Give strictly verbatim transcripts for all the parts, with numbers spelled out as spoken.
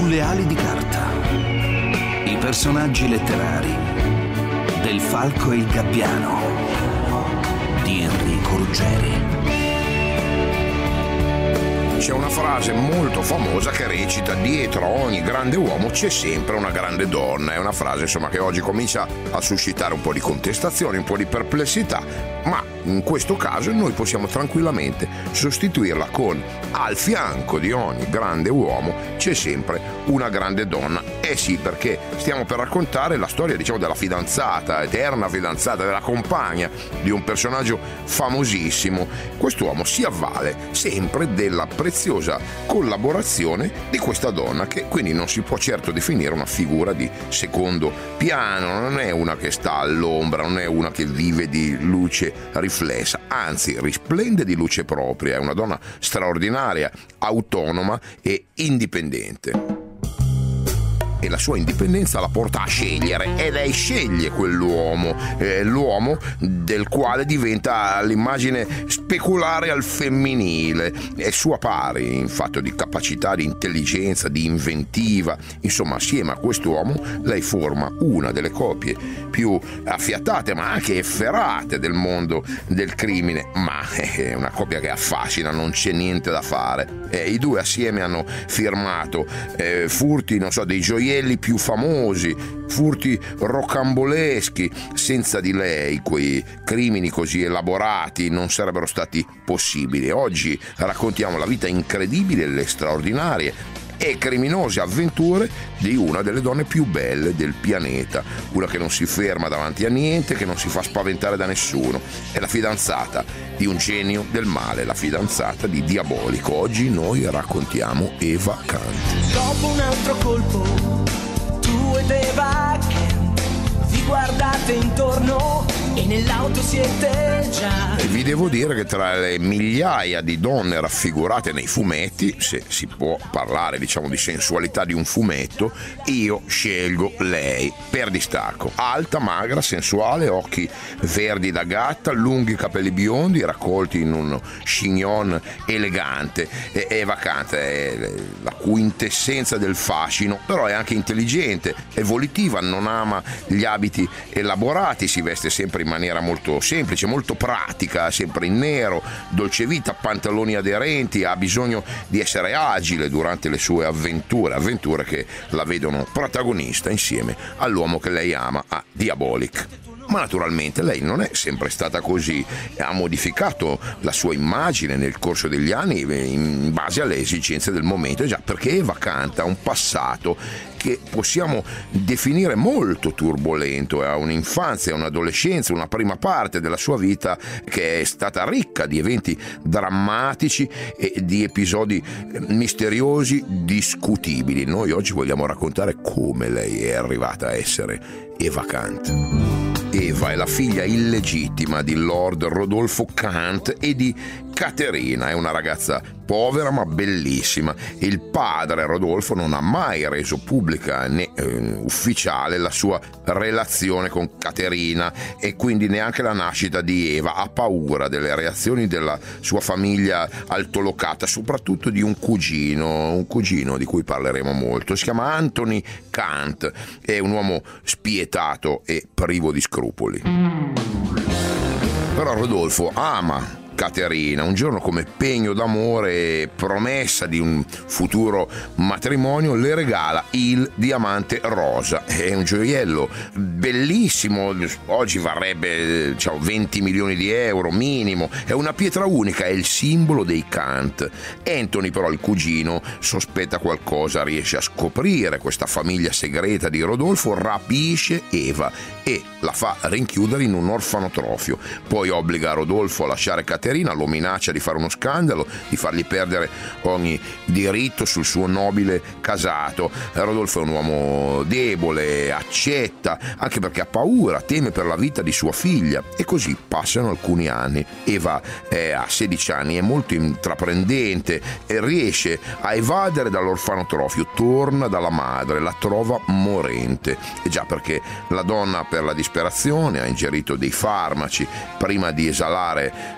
sulle ali di carta. I personaggi letterari del Falco e il Gabbiano di Enrico Ruggeri. C'è una frase molto famosa che recita: dietro a ogni grande uomo c'è sempre una grande donna. È una frase insomma che oggi comincia a suscitare un po' di contestazioni, un po' di perplessità, ma in questo caso noi possiamo tranquillamente sostituirla con: al fianco di ogni grande uomo c'è sempre una grande donna. Eh sì, perché stiamo per raccontare la storia, diciamo, della fidanzata, eterna fidanzata, della compagna di un personaggio famosissimo. Quest'uomo si avvale sempre della preziosa collaborazione di questa donna, che quindi non si può certo definire una figura di secondo piano, non è una che sta all'ombra, non è una che vive di luce riflessa, anzi risplende di luce propria, è una donna straordinaria, autonoma e indipendente. E la sua indipendenza la porta a scegliere, e lei sceglie quell'uomo, eh, l'uomo del quale diventa l'immagine speculare al femminile. È sua pari in fatto di capacità, di intelligenza, di inventiva. Insomma, assieme a quest'uomo lei forma una delle coppie più affiatate ma anche efferate del mondo del crimine, ma è una coppia che affascina, non c'è niente da fare. Eh, i due assieme hanno firmato eh, furti, non so, dei gioielli più famosi, furti rocamboleschi. Senza di lei quei crimini così elaborati non sarebbero stati possibili. Oggi raccontiamo la vita incredibile, le straordinarie e criminose avventure di una delle donne più belle del pianeta, una che non si ferma davanti a niente, che non si fa spaventare da nessuno. È la fidanzata di un genio del male, la fidanzata di Diabolico. Oggi noi raccontiamo Eva Kant. Dopo un altro colpo, tu ed Eva Kant vi guardate intorno e nell'auto siete già. E vi devo dire che tra le migliaia di donne raffigurate nei fumetti, se si può parlare, diciamo, di sensualità di un fumetto, io scelgo lei per distacco. Alta, magra, sensuale, occhi verdi da gatta, lunghi capelli biondi raccolti in uno chignon elegante. E Eva Kant è la quintessenza del fascino, però è anche intelligente, è volitiva, non ama gli abiti elaborati, si veste sempre in maniera molto semplice, molto pratica, sempre in nero, dolce vita, pantaloni aderenti, ha bisogno di essere agile durante le sue avventure, avventure che la vedono protagonista insieme all'uomo che lei ama, a Diabolic. Ma naturalmente lei non è sempre stata così, ha modificato la sua immagine nel corso degli anni in base alle esigenze del momento, già perché Eva Kant ha un passato che possiamo definire molto turbolento, ha un'infanzia, un'adolescenza, una prima parte della sua vita che è stata ricca di eventi drammatici e di episodi misteriosi, discutibili. Noi oggi vogliamo raccontare come lei è arrivata a essere Eva Kant. Eva è la figlia illegittima di Lord Rodolfo Kant e di Caterina, è una ragazza povera ma bellissima. Il padre Rodolfo non ha mai reso pubblica né eh, ufficiale la sua relazione con Caterina, e quindi neanche la nascita di Eva. Ha paura delle reazioni della sua famiglia altolocata, soprattutto di un cugino, un cugino di cui parleremo molto. Si chiama Anthony Kant, è un uomo spietato e privo di scrupoli. Però Rodolfo ama Caterina. Un giorno, come pegno d'amore e promessa di un futuro matrimonio, le regala il diamante rosa. È un gioiello bellissimo, oggi varrebbe, diciamo, venti milioni di euro minimo. È una pietra unica, è il simbolo dei Kant. Anthony però, il cugino, sospetta qualcosa, riesce a scoprire questa famiglia segreta di Rodolfo, rapisce Eva e la fa rinchiudere in un orfanotrofio. Poi obbliga Rodolfo a lasciare Caterina, lo minaccia di fare uno scandalo, di fargli perdere ogni diritto sul suo nobile casato. Rodolfo è un uomo debole, accetta, anche perché ha paura, teme per la vita di sua figlia. E così passano alcuni anni. Eva è, ha sedici anni, è molto intraprendente e riesce a evadere dall'orfanotrofio, torna dalla madre, la trova morente. E già perché la donna, per la disperazione, ha ingerito dei farmaci prima di esalare l'ultima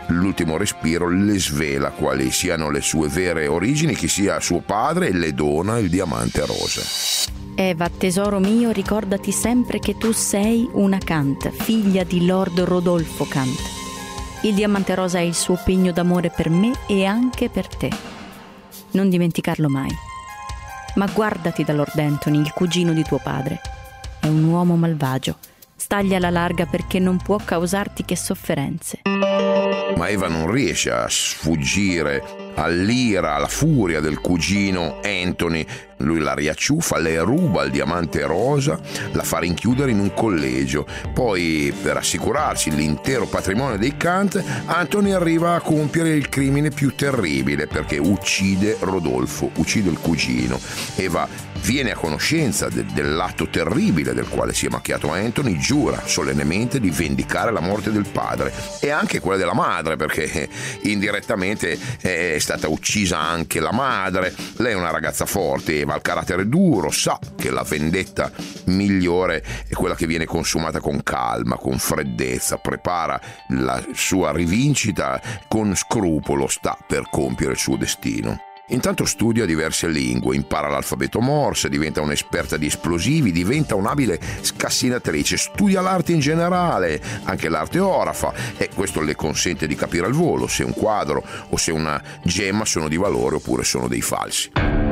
ultimo respiro le svela quali siano le sue vere origini, chi sia suo padre, e le dona il diamante rosa. Eva, tesoro mio, ricordati sempre che tu sei una Kant, figlia di Lord Rodolfo Kant. Il diamante rosa è il suo pegno d'amore per me e anche per te. Non dimenticarlo mai. Ma guardati da Lord Anthony, il cugino di tuo padre. È un uomo malvagio. Stagli alla larga perché non può causarti che sofferenze. Ma Eva non riesce a sfuggire all'ira, alla furia del cugino Anthony. Lui la riacciuffa, le ruba il diamante rosa, la fa rinchiudere in un collegio. Poi, per assicurarsi l'intero patrimonio dei Kant, Anthony arriva a compiere il crimine più terribile, perché uccide Rodolfo, uccide il cugino. Eva viene a conoscenza de- dell'atto terribile del quale si è macchiato Anthony, giura solennemente di vendicare la morte del padre e anche quella della madre, perché indirettamente è stata uccisa anche la madre. Lei è una ragazza forte, Eva ha il carattere duro, sa che la vendetta migliore è quella che viene consumata con calma, con freddezza, prepara la sua rivincita con scrupolo, sta per compiere il suo destino. Intanto studia diverse lingue, impara l'alfabeto Morse, diventa un'esperta di esplosivi, diventa un'abile scassinatrice, studia l'arte in generale, anche l'arte orafa, e questo le consente di capire al volo se un quadro o se una gemma sono di valore oppure sono dei falsi.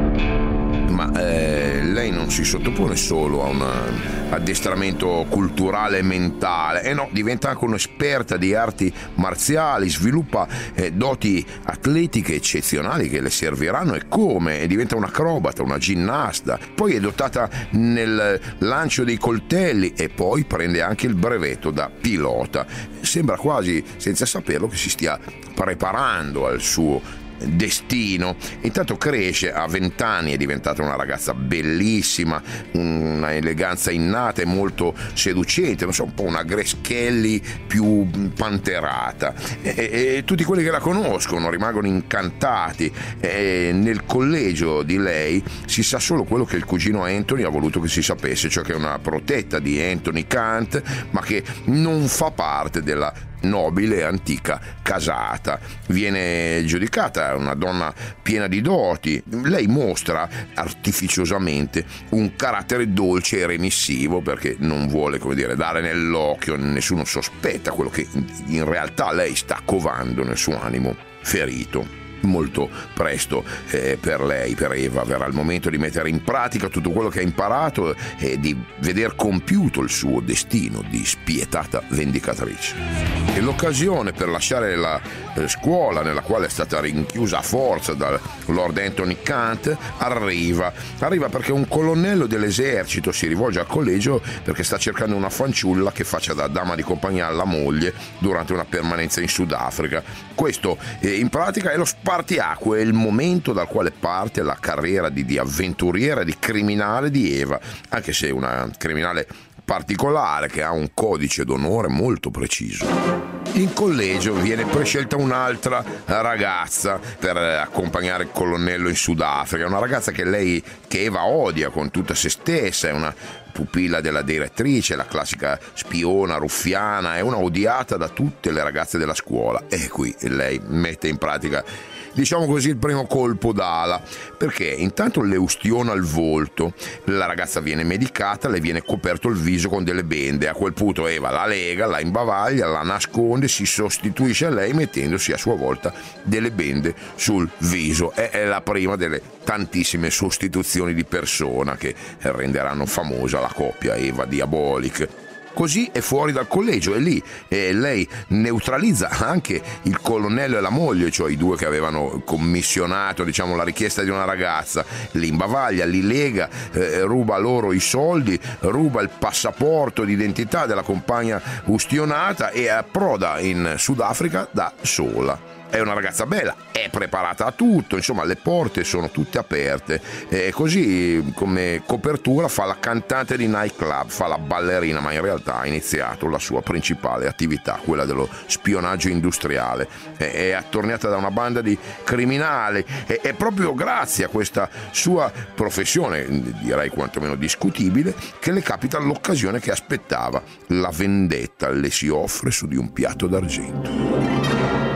Ma eh, lei non si sottopone solo a un addestramento culturale e mentale, e eh no, diventa anche un'esperta di arti marziali, sviluppa eh, doti atletiche eccezionali che le serviranno, e come, e diventa un'acrobata, una ginnasta, poi è dotata nel lancio dei coltelli e poi prende anche il brevetto da pilota. Sembra quasi, senza saperlo, che si stia preparando al suo destino. Intanto cresce, a vent'anni è diventata una ragazza bellissima, una eleganza innata e molto seducente, non so, un po' una Grace Kelly più panterata, e, e, e tutti quelli che la conoscono rimangono incantati. E nel collegio di lei si sa solo quello che il cugino Anthony ha voluto che si sapesse, cioè che è una protetta di Anthony Kant, ma che non fa parte della nobile e antica casata. Viene giudicata una donna piena di doti. Lei mostra artificiosamente un carattere dolce e remissivo, perché non vuole, come dire, dare nell'occhio, nessuno sospetta quello che in realtà lei sta covando nel suo animo ferito. Molto presto eh, per lei, per Eva, verrà il momento di mettere in pratica tutto quello che ha imparato e di veder compiuto il suo destino di spietata vendicatrice. E l'occasione per lasciare la eh, scuola nella quale è stata rinchiusa a forza da Lord Anthony Kant arriva. Arriva perché un colonnello dell'esercito si rivolge al collegio perché sta cercando una fanciulla che faccia da dama di compagnia alla moglie durante una permanenza in Sudafrica. Questo eh, in pratica è lo spartiacque, è il momento dal quale parte la carriera di, di avventuriera, di criminale di Eva, anche se è una criminale particolare che ha un codice d'onore molto preciso. In collegio viene prescelta un'altra ragazza per accompagnare il colonnello in Sudafrica, una ragazza che lei, che Eva odia con tutta se stessa, è una pupilla della direttrice, la classica spiona ruffiana, è una odiata da tutte le ragazze della scuola, e qui lei mette in pratica, diciamo così, il primo colpo d'ala, perché intanto le ustiona il volto, la ragazza viene medicata, le viene coperto il viso con delle bende. A quel punto Eva la lega, la imbavaglia, la nasconde, si sostituisce a lei mettendosi a sua volta delle bende sul viso. È la prima delle tantissime sostituzioni di persona che renderanno famosa la coppia Eva Diabolic. Così è fuori dal collegio, e lì eh, lei neutralizza anche il colonnello e la moglie, cioè i due che avevano commissionato, diciamo, la richiesta di una ragazza. Li imbavaglia, li lega, eh, ruba loro i soldi, ruba il passaporto d'identità della compagna ustionata e approda in Sudafrica da sola. È una ragazza bella, è preparata a tutto, insomma le porte sono tutte aperte, e così come copertura fa la cantante di nightclub, fa la ballerina, ma in realtà ha iniziato la sua principale attività, quella dello spionaggio industriale. È attorniata da una banda di criminali, e è proprio grazie a questa sua professione, direi quantomeno discutibile, che le capita l'occasione che aspettava. La vendetta le si offre su di un piatto d'argento.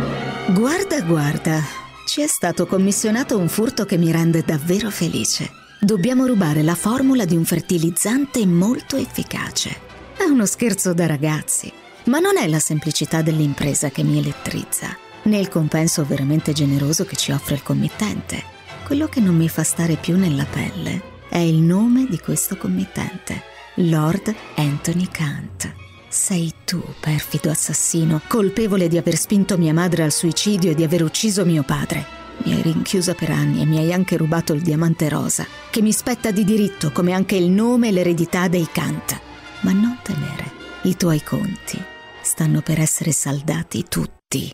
Guarda, guarda, ci è stato commissionato un furto che mi rende davvero felice. Dobbiamo rubare la formula di un fertilizzante molto efficace. È uno scherzo da ragazzi, ma non è la semplicità dell'impresa che mi elettrizza, né il compenso veramente generoso che ci offre il committente. Quello che non mi fa stare più nella pelle è il nome di questo committente, Lord Anthony Kant. Sei tu, perfido assassino, colpevole di aver spinto mia madre al suicidio e di aver ucciso mio padre. Mi hai rinchiusa per anni e mi hai anche rubato il diamante rosa, che mi spetta di diritto, come anche il nome e l'eredità dei Kant. Ma non temere, i tuoi conti stanno per essere saldati tutti.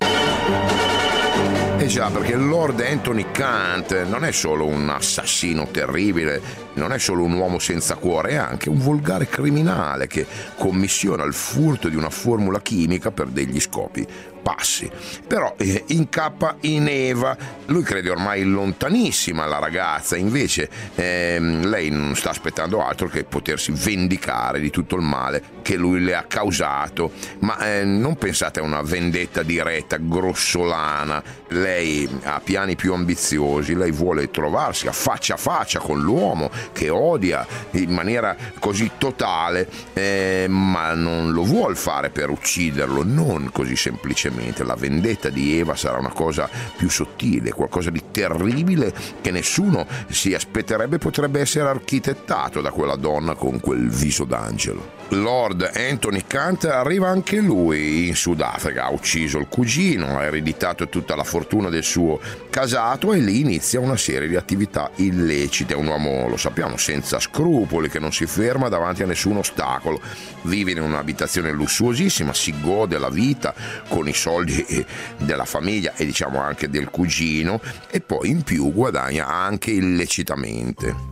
Eh già, perché Lord Anthony Kant non è solo un assassino terribile, non è solo un uomo senza cuore, è anche un volgare criminale che commissiona il furto di una formula chimica per degli scopi passi. Però eh, incappa in Eva. Lui crede ormai lontanissima la ragazza, invece ehm, lei non sta aspettando altro che potersi vendicare di tutto il male che lui le ha causato. Ma eh, non pensate a una vendetta diretta, grossolana. Lei ha piani più ambiziosi, lei vuole trovarsi a faccia a faccia con l'uomo che odia in maniera così totale, eh, ma non lo vuol fare per ucciderlo, non così semplicemente. La vendetta di Eva sarà una cosa più sottile, qualcosa di terribile che nessuno si aspetterebbe potrebbe essere architettato da quella donna con quel viso d'angelo. Lord Anthony Kant arriva anche lui in Sudafrica, ha ucciso il cugino, ha ereditato tutta la fortuna del suo casato e lì inizia una serie di attività illecite. È un uomo, lo sappiamo, senza scrupoli, che non si ferma davanti a nessun ostacolo, vive in un'abitazione lussuosissima, si gode la vita con i soldi della famiglia e diciamo anche del cugino, e poi in più guadagna anche illecitamente.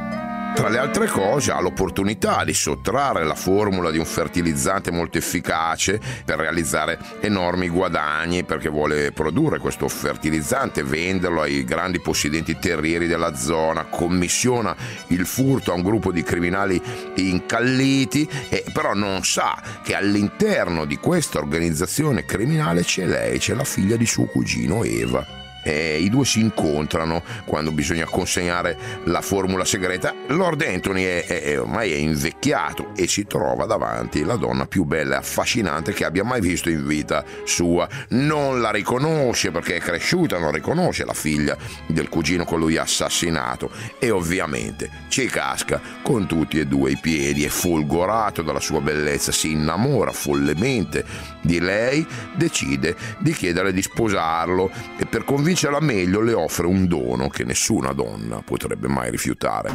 Tra le altre cose ha l'opportunità di sottrarre la formula di un fertilizzante molto efficace per realizzare enormi guadagni, perché vuole produrre questo fertilizzante, venderlo ai grandi possidenti terrieri della zona, commissiona il furto a un gruppo di criminali incalliti, e però non sa che all'interno di questa organizzazione criminale c'è lei, c'è la figlia di suo cugino Eva. E i due si incontrano quando bisogna consegnare la formula segreta. Lord Anthony è, è, è ormai è invecchiato e si trova davanti la donna più bella e affascinante che abbia mai visto in vita sua. Non la riconosce perché è cresciuta, non riconosce la figlia del cugino che lui ha assassinato e ovviamente ci casca con tutti e due i piedi. È folgorato dalla sua bellezza, si innamora follemente di lei, decide di chiedere di sposarlo e per convincerla meglio le offre un dono che nessuna donna potrebbe mai rifiutare.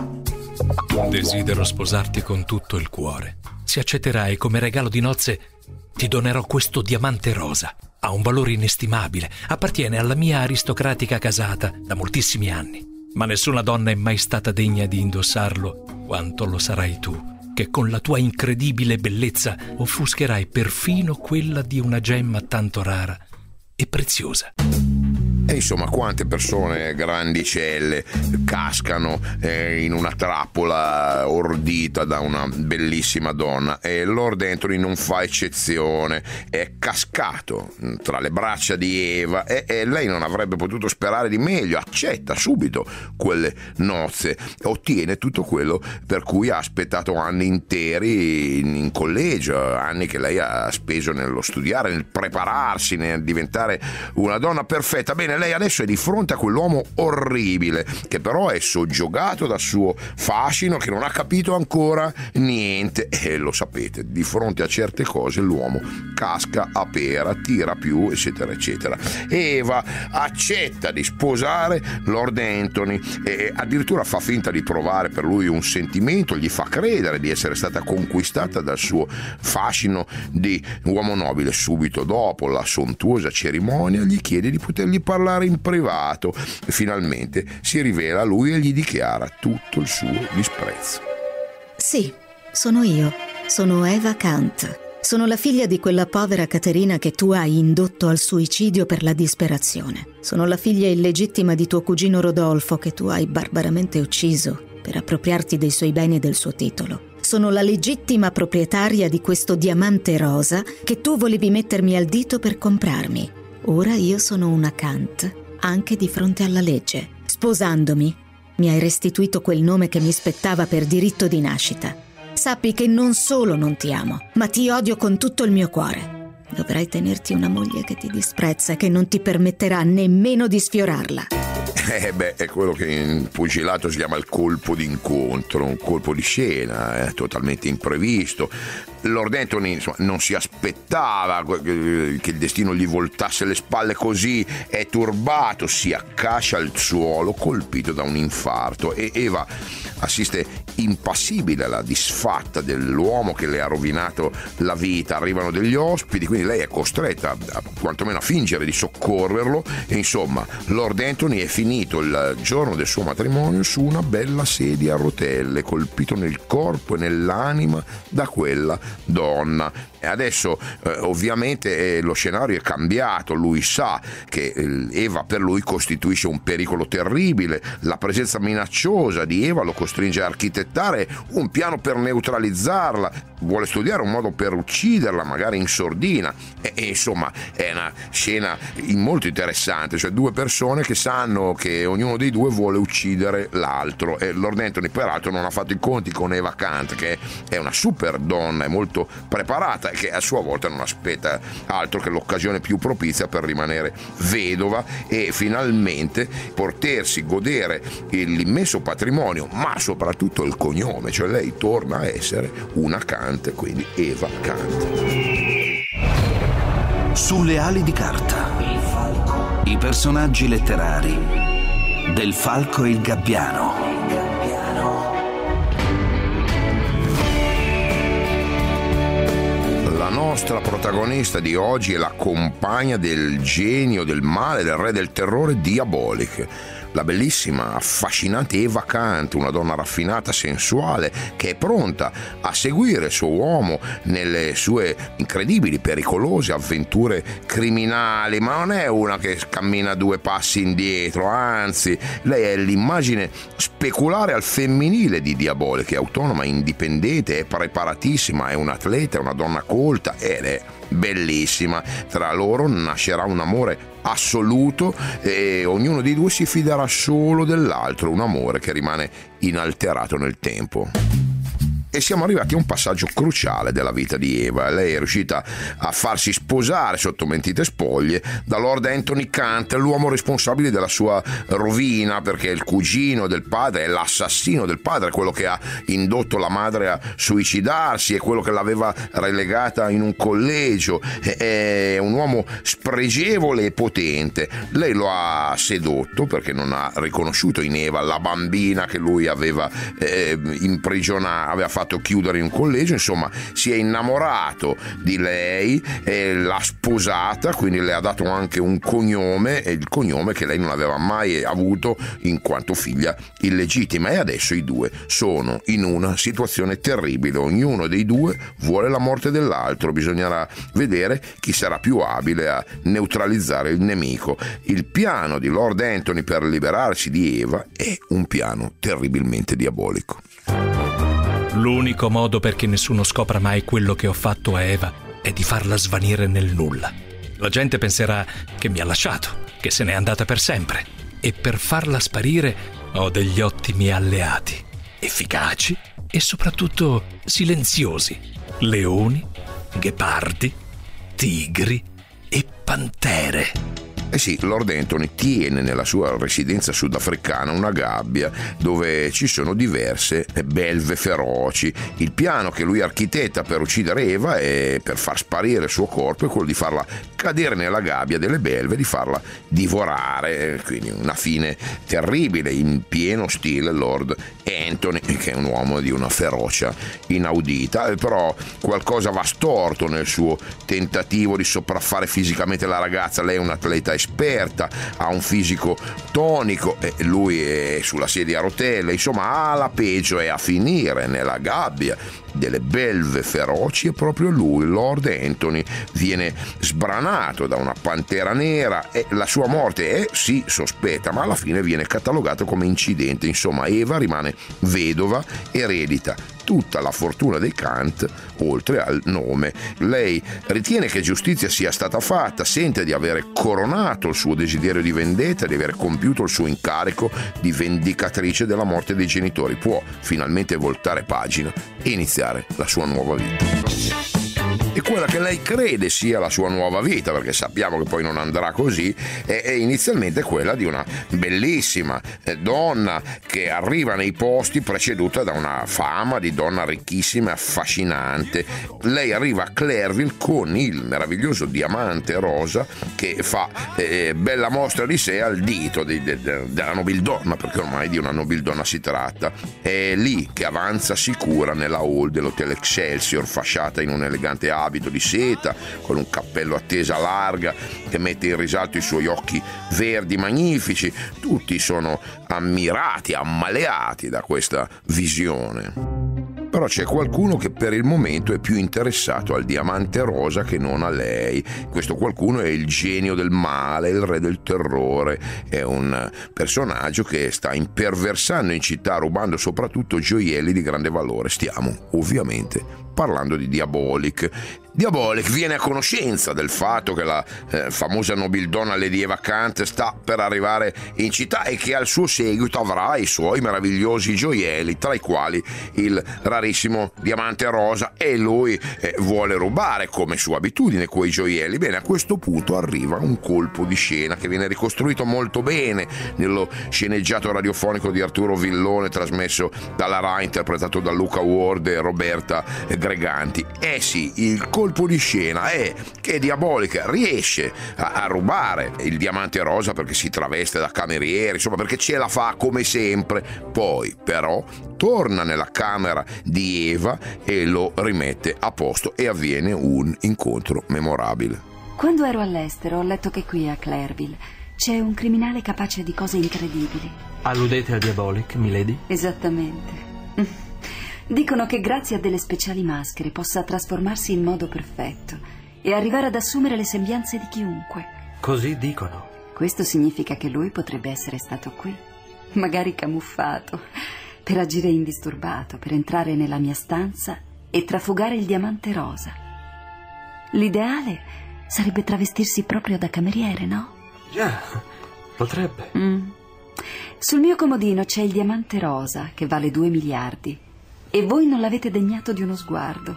Desidero sposarti con tutto il cuore. Se accetterai, come regalo di nozze ti donerò questo diamante rosa. Ha un valore inestimabile, appartiene alla mia aristocratica casata da moltissimi anni, ma nessuna donna è mai stata degna di indossarlo quanto lo sarai tu, che con la tua incredibile bellezza offuscherai perfino quella di una gemma tanto rara e preziosa. E insomma, quante persone grandicelle cascano eh, in una trappola ordita da una bellissima donna, e Lord Anthony non fa eccezione. È cascato tra le braccia di Eva e, e lei non avrebbe potuto sperare di meglio. Accetta subito quelle nozze, ottiene tutto quello per cui ha aspettato anni interi in, in collegio, anni che lei ha speso nello studiare, nel prepararsi, nel diventare una donna perfetta. Bene, lei adesso è di fronte a quell'uomo orribile che però è soggiogato dal suo fascino, che non ha capito ancora niente, e lo sapete, di fronte a certe cose l'uomo casca a pera, tira più, eccetera eccetera. Eva accetta di sposare Lord Anthony e addirittura fa finta di provare per lui un sentimento, gli fa credere di essere stata conquistata dal suo fascino di uomo nobile. Subito dopo la sontuosa cerimonia gli chiede di potergli parlare in privato e finalmente si rivela a lui e gli dichiara tutto il suo disprezzo. Sì, sono io, sono Eva Kant. Sono la figlia di quella povera Caterina che tu hai indotto al suicidio per la disperazione. Sono la figlia illegittima di tuo cugino Rodolfo che tu hai barbaramente ucciso per appropriarti dei suoi beni e del suo titolo. Sono la legittima proprietaria di questo diamante rosa che tu volevi mettermi al dito per comprarmi. ora io sono una Kant, anche di fronte alla legge. Sposandomi, mi hai restituito quel nome che mi spettava per diritto di nascita. Sappi che non solo non ti amo, ma ti odio con tutto il mio cuore. Dovrai tenerti una moglie che ti disprezza e che non ti permetterà nemmeno di sfiorarla. Eh beh, è quello che in pugilato si chiama il colpo d'incontro, un colpo di scena, eh, totalmente imprevisto. Lord Antony, insomma, non si aspettava che il destino gli voltasse le spalle così, è turbato, si accascia al suolo colpito da un infarto e Eva assiste impassibile alla disfatta dell'uomo che le ha rovinato la vita. Arrivano degli ospiti, quindi lei è costretta a, quantomeno a fingere di soccorrerlo e insomma Lord Antony è finito il giorno del suo matrimonio su una bella sedia a rotelle, colpito nel corpo e nell'anima da quella donna. E adesso eh, ovviamente eh, lo scenario è cambiato, lui sa che eh, Eva per lui costituisce un pericolo terribile, la presenza minacciosa di Eva lo costringe a architettare un piano per neutralizzarla, vuole studiare un modo per ucciderla, magari in sordina e, e insomma è una scena molto interessante, cioè due persone che sanno che ognuno dei due vuole uccidere l'altro e Lord Antony peraltro non ha fatto i conti con Eva Kant, che è una super donna, è molto preparata e che a sua volta non aspetta altro che l'occasione più propizia per rimanere vedova e finalmente potersi godere l'immenso patrimonio, ma soprattutto il cognome, cioè lei torna a essere una Kant, quindi Eva Kant. Sulle ali di carta, i personaggi letterari del Falco e il Gabbiano. La nostra protagonista di oggi è la compagna del genio del male, del re del terrore, Diabolic. La bellissima, affascinante Eva Kant, una donna raffinata, sensuale, che è pronta a seguire il suo uomo nelle sue incredibili, pericolose avventure criminali, ma non è una che cammina due passi indietro, anzi, lei è l'immagine speculare al femminile di Diabolic, è autonoma, indipendente, è preparatissima, è un'atleta, è una donna colta ed è bellissima. Tra loro nascerà un amore assoluto e ognuno dei due si fiderà solo dell'altro, un amore che rimane inalterato nel tempo. E siamo arrivati a un passaggio cruciale della vita di Eva. Lei è riuscita a farsi sposare sotto mentite spoglie da Lord Antony Kant, l'uomo responsabile della sua rovina, perché il cugino del padre è l'assassino del padre, quello che ha indotto la madre a suicidarsi, è quello che l'aveva relegata in un collegio, è un uomo spregevole e potente. Lei lo ha sedotto perché non ha riconosciuto in Eva la bambina che lui aveva eh, imprigionato, aveva fatto chiudere in un collegio, insomma si è innamorato di lei e l'ha sposata, quindi le ha dato anche un cognome, e il cognome che lei non aveva mai avuto in quanto figlia illegittima, e adesso i due sono in una situazione terribile, ognuno dei due vuole la morte dell'altro, bisognerà vedere chi sarà più abile a neutralizzare il nemico. Il piano di Lord Antony per liberarsi di Eva è un piano terribilmente diabolico. L'unico modo perché nessuno scopra mai quello che ho fatto a Eva è di farla svanire nel nulla. La gente penserà che mi ha lasciato, che se n'è andata per sempre. E per farla sparire ho degli ottimi alleati, efficaci e soprattutto silenziosi. Leoni, ghepardi, tigri e pantere. Eh sì, Lord Antony tiene nella sua residenza sudafricana una gabbia dove ci sono diverse belve feroci. Il piano che lui architetta per uccidere Eva e per far sparire il suo corpo è quello di farla cadere nella gabbia delle belve, di farla divorare, quindi una fine terribile in pieno stile Lord Antony, che è un uomo di una ferocia inaudita. Però qualcosa va storto nel suo tentativo di sopraffare fisicamente la ragazza. Lei è un'atleta esperta, ha un fisico tonico e lui è sulla sedia a rotelle, insomma, la peggio è a finire nella gabbia delle belve feroci e proprio lui, Lord Antony, viene sbranato da una pantera nera e la sua morte è sì sospetta, ma alla fine viene catalogato come incidente. Insomma, Eva rimane vedova, eredita tutta la fortuna dei Kant oltre al nome. Lei ritiene che giustizia sia stata fatta, sente di avere coronato il suo desiderio di vendetta, di aver compiuto il suo incarico di vendicatrice della morte dei genitori. Può finalmente voltare pagina e iniziare la sua nuova vita. E quella che lei crede sia la sua nuova vita, perché sappiamo che poi non andrà così, è, è inizialmente quella di una bellissima donna che arriva nei posti preceduta da una fama di donna ricchissima e affascinante. Lei arriva a Clairville con il meraviglioso diamante rosa che fa eh, bella mostra di sé al dito di, de, de, della nobildonna, perché ormai di una nobildonna si tratta. È lì che avanza sicura nella hall dell'hotel Excelsior, fasciata in un elegante abito di seta, con un cappello a tesa larga che mette in risalto i suoi occhi verdi magnifici. Tutti sono ammirati, ammaleati da questa visione. Però c'è qualcuno che per il momento è più interessato al diamante rosa che non a lei. Questo qualcuno è il genio del male, il re del terrore. È un personaggio che sta imperversando in città, rubando soprattutto gioielli di grande valore. Stiamo ovviamente parlando di Diabolik. Diabolik viene a conoscenza del fatto che la eh, famosa nobildonna Lady Eva Kant sta per arrivare in città e che al suo seguito avrà i suoi meravigliosi gioielli, tra i quali il rarissimo diamante rosa, e lui eh, vuole rubare come sua abitudine quei gioielli. Bene, a questo punto arriva un colpo di scena che viene ricostruito molto bene nello sceneggiato radiofonico di Arturo Villone, trasmesso dalla Rai, interpretato da Luca Ward e Roberta Greganti. Eh sì, il colpo di scena è che Diabolik riesce a, a rubare il diamante rosa perché si traveste da cameriere, insomma, perché ce la fa come sempre. Poi però torna nella camera di Eva e lo rimette a posto e avviene un incontro memorabile. Quando ero all'estero ho letto che qui a Clairville c'è un criminale capace di cose incredibili. Alludete a Diabolik, milady? Esattamente. Dicono che grazie a delle speciali maschere possa trasformarsi in modo perfetto e arrivare ad assumere le sembianze di chiunque. Così dicono. Questo significa che lui potrebbe essere stato qui, magari camuffato, per agire indisturbato, per entrare nella mia stanza e trafugare il diamante rosa. L'ideale sarebbe travestirsi proprio da cameriere, no? Già, potrebbe. Mm. Sul mio comodino c'è il diamante rosa che vale due miliardi. E voi non l'avete degnato di uno sguardo.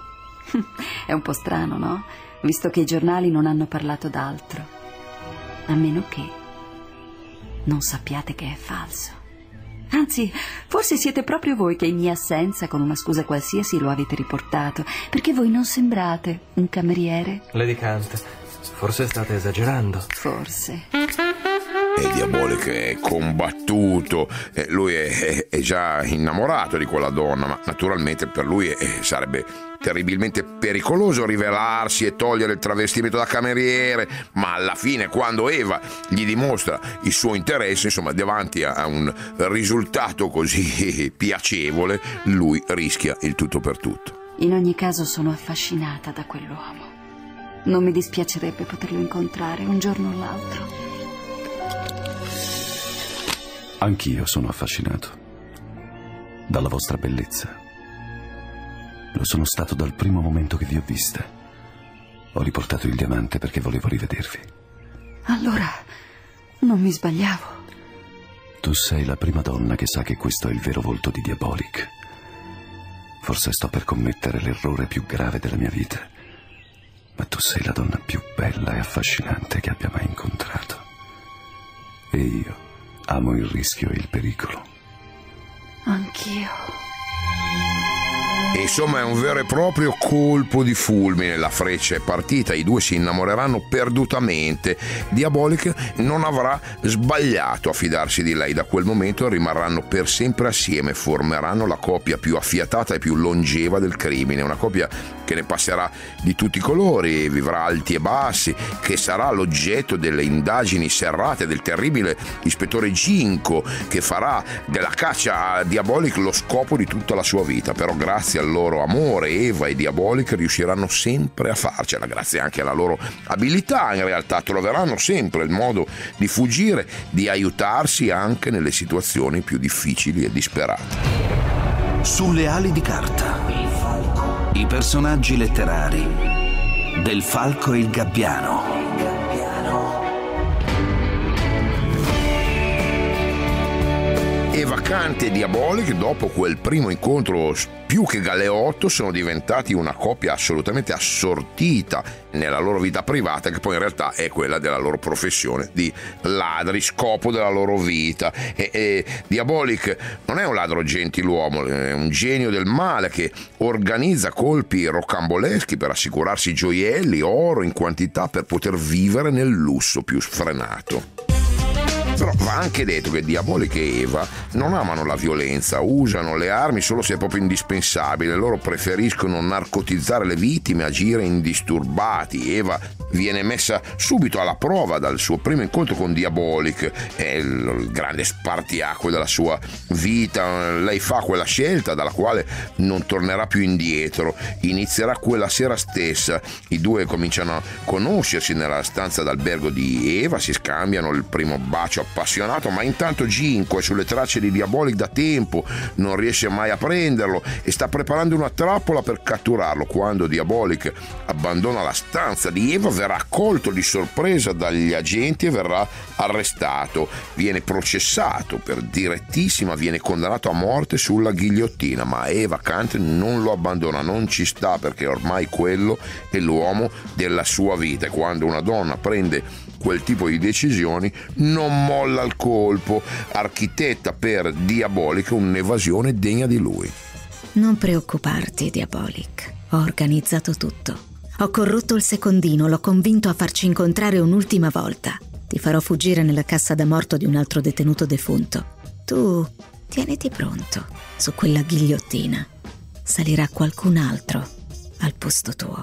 È un po' strano, no? Visto che i giornali non hanno parlato d'altro. A meno che non sappiate che è falso. Anzi, forse siete proprio voi che in mia assenza, con una scusa qualsiasi, lo avete riportato, perché voi non sembrate un cameriere. Lady Kant, forse state esagerando. Forse. E Diabolik è combattuto, eh, lui è, è già innamorato di quella donna, ma naturalmente per lui è, sarebbe terribilmente pericoloso rivelarsi e togliere il travestimento da cameriere, ma alla fine, quando Eva gli dimostra il suo interesse, insomma, davanti a un risultato così piacevole, lui rischia il tutto per tutto. In ogni caso sono affascinata da quell'uomo. Non mi dispiacerebbe poterlo incontrare un giorno o l'altro. Anch'io sono affascinato dalla vostra bellezza. Lo sono stato dal primo momento che vi ho vista. Ho riportato il diamante perché volevo rivedervi. Allora, non mi sbagliavo. Tu sei la prima donna che sa che questo è il vero volto di Diabolik. Forse sto per commettere l'errore più grave della mia vita, ma tu sei la donna più bella e affascinante che abbia mai incontrato. E io amo il rischio e il pericolo. Anch'io. Insomma, è un vero e proprio colpo di fulmine. La freccia è partita, i due si innamoreranno perdutamente. Diabolik non avrà sbagliato a fidarsi di lei. Da quel momento rimarranno per sempre assieme, formeranno la coppia più affiatata e più longeva del crimine, una coppia che ne passerà di tutti i colori, vivrà alti e bassi, che sarà l'oggetto delle indagini serrate del terribile ispettore Ginko, che farà della caccia a Diabolik lo scopo di tutta la sua vita. Però grazie al loro amore, Eva e Diabolik riusciranno sempre a farcela, grazie anche alla loro abilità. In realtà troveranno sempre il modo di fuggire, di aiutarsi anche nelle situazioni più difficili e disperate. Sulle ali di carta. I personaggi letterari del Falco e il Gabbiano. Eva Kant e Diabolik, dopo quel primo incontro più che galeotto, sono diventati una coppia assolutamente assortita nella loro vita privata, che poi in realtà è quella della loro professione di ladri, scopo della loro vita. E, e Diabolik non è un ladro gentiluomo, è un genio del male che organizza colpi rocamboleschi per assicurarsi gioielli, oro in quantità per poter vivere nel lusso più sfrenato. Però va anche detto che Diabolik e Eva non amano la violenza, usano le armi solo se è proprio indispensabile. Loro preferiscono narcotizzare le vittime, agire indisturbati. Eva viene messa subito alla prova dal suo primo incontro con Diabolik, è il, il grande spartiacque della sua vita. Lei fa quella scelta dalla quale non tornerà più indietro, inizierà quella sera stessa. I due cominciano a conoscersi nella stanza d'albergo di Eva, si scambiano il primo bacio appassionato, ma intanto Ginko è sulle tracce di Diabolik da tempo, non riesce mai a prenderlo e sta preparando una trappola per catturarlo. Quando Diabolik abbandona la stanza di Eva, verrà accolto di sorpresa dagli agenti e verrà arrestato. Viene processato per direttissima, viene condannato a morte sulla ghigliottina, ma Eva Kant non lo abbandona, non ci sta, perché ormai quello è l'uomo della sua vita, e quando una donna prende quel tipo di decisioni non molla il colpo. Architetta per Diabolik un'evasione degna di lui. Non preoccuparti, Diabolik. Ho organizzato tutto. Ho corrotto il secondino, l'ho convinto a farci incontrare un'ultima volta. Ti farò fuggire nella cassa da morto di un altro detenuto defunto. Tu tieniti pronto. Su quella ghigliottina salirà qualcun altro al posto tuo.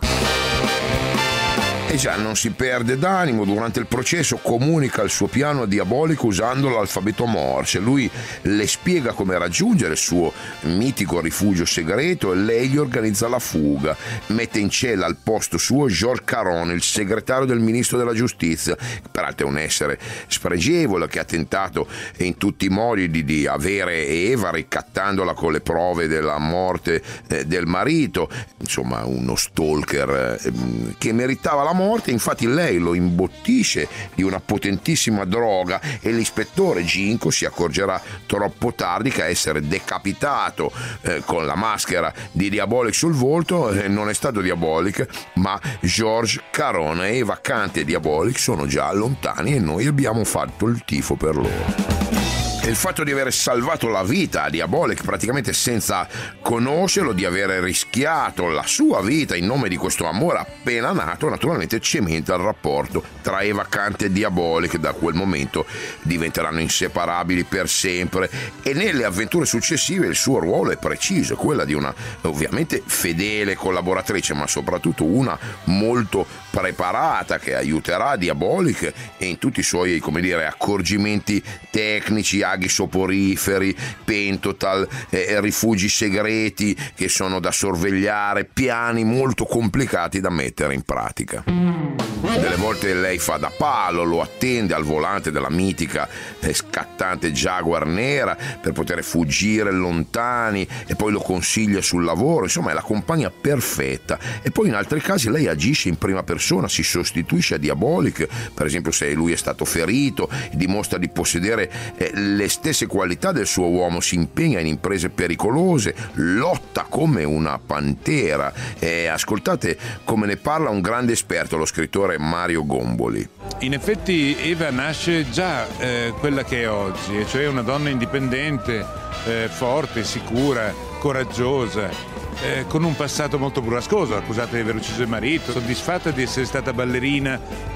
E già non si perde d'animo. Durante il processo comunica il suo piano a Diabolik usando l'alfabeto Morse. Lui le spiega come raggiungere il suo mitico rifugio segreto e lei gli organizza la fuga. Mette in cella al posto suo Georges Caron, il segretario del ministro della giustizia, peraltro è un essere spregevole che ha tentato in tutti i modi di, di avere Eva, ricattandola con le prove della morte eh, del marito. Insomma, uno stalker eh, che meritava la morte. Infatti lei lo imbottisce di una potentissima droga e l'ispettore Ginko si accorgerà troppo tardi che a essere decapitato eh, con la maschera di Diabolik sul volto eh, non è stato Diabolik, ma Georges Caron. Eva Kant e Diabolik sono già lontani e noi abbiamo fatto il tifo per loro. E il fatto di aver salvato la vita a Diabolik praticamente senza conoscerlo, di aver rischiato la sua vita in nome di questo amore appena nato, naturalmente cementa il rapporto tra Eva Kant e Diabolik. Da quel momento diventeranno inseparabili per sempre e nelle avventure successive il suo ruolo è preciso, quella di una ovviamente fedele collaboratrice, ma soprattutto una molto preparata che aiuterà Diabolik e in tutti i suoi, come dire, accorgimenti tecnici, aghi soporiferi, pentotal, eh, rifugi segreti che sono da sorvegliare, piani molto complicati da mettere in pratica. Delle volte lei fa da palo, lo attende al volante della mitica e scattante Jaguar nera per poter fuggire lontani e poi lo consiglia sul lavoro. Insomma, è la compagna perfetta. E poi in altri casi lei agisce in prima persona, si sostituisce a Diabolik, per esempio se lui è stato ferito, dimostra di possedere eh, le stesse qualità del suo uomo, si impegna in imprese pericolose, lotta come una pantera. E ascoltate come ne parla un grande esperto, lo scrittore Mario Gomboli. In effetti Eva nasce già eh, quella che è oggi, e cioè una donna indipendente, eh, forte, sicura, coraggiosa, eh, con un passato molto burrascoso, accusata di aver ucciso il marito, soddisfatta di essere stata ballerina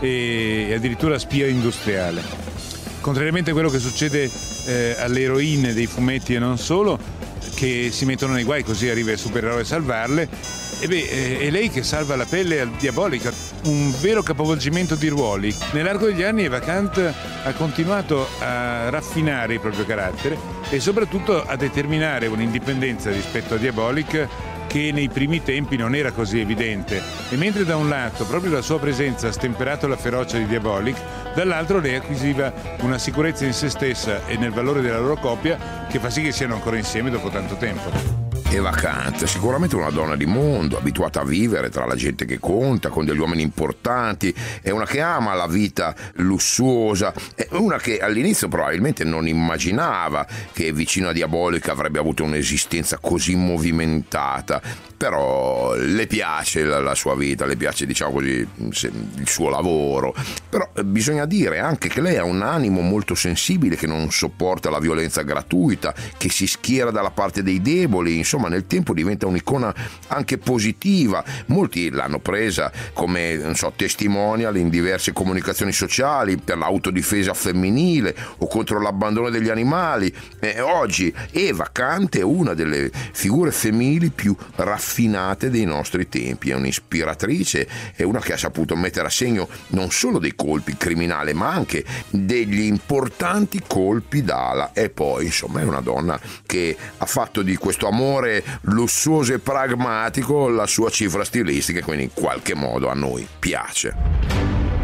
e addirittura spia industriale. Contrariamente a quello che succede eh, alle eroine dei fumetti e non solo, che si mettono nei guai così arriva il supereroe a salvarle, e beh, è lei che salva la pelle al Diabolik, un vero capovolgimento di ruoli. Nell'arco degli anni Eva Kant ha continuato a raffinare il proprio carattere e soprattutto a determinare un'indipendenza rispetto a Diabolik che nei primi tempi non era così evidente. E mentre da un lato proprio la sua presenza ha stemperato la ferocia di Diabolik, dall'altro lei acquisiva una sicurezza in se stessa e nel valore della loro coppia che fa sì che siano ancora insieme dopo tanto tempo. Eva Kant, sicuramente una donna di mondo, abituata a vivere tra la gente che conta, con degli uomini importanti, è una che ama la vita lussuosa, è una che all'inizio probabilmente non immaginava che vicino a Diabolic avrebbe avuto un'esistenza così movimentata, però le piace la, la sua vita, le piace, diciamo così, il suo lavoro, però bisogna dire anche che lei ha un animo molto sensibile, che non sopporta la violenza gratuita, che si schiera dalla parte dei deboli, insomma nel tempo diventa un'icona anche positiva. Molti l'hanno presa come, non so, testimonial in diverse comunicazioni sociali per l'autodifesa femminile o contro l'abbandono degli animali. E oggi Eva Kant è una delle figure femminili più raffinate dei nostri tempi, è un'ispiratrice, è una che ha saputo mettere a segno non solo dei colpi criminali ma anche degli importanti colpi d'ala, e poi insomma è una donna che ha fatto di questo amore lussuoso e pragmatico la sua cifra stilistica, quindi in qualche modo a noi piace.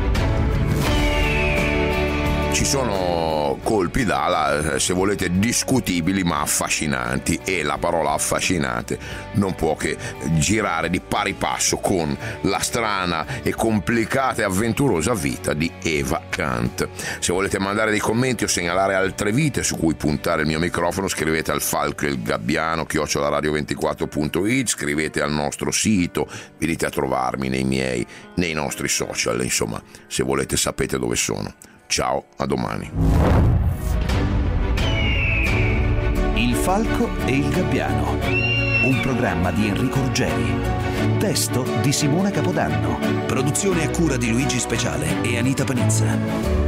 Ci sono colpi d'ala, se volete, discutibili ma affascinanti, e la parola affascinante non può che girare di pari passo con la strana e complicata e avventurosa vita di Eva Kant. Se volete mandare dei commenti o segnalare altre vite su cui puntare il mio microfono, scrivete al Falco e il Gabbiano chiocciola radio ventiquattro punto it, scrivete al nostro sito, venite a trovarmi nei miei, nei nostri social, insomma, se volete sapete dove sono. Ciao, a domani. Il Falco e il Gabbiano, un programma di Enrico Ruggeri. Testo di Simona Capodanno. Produzione a cura di Luigi Speciale e Anita Panizza.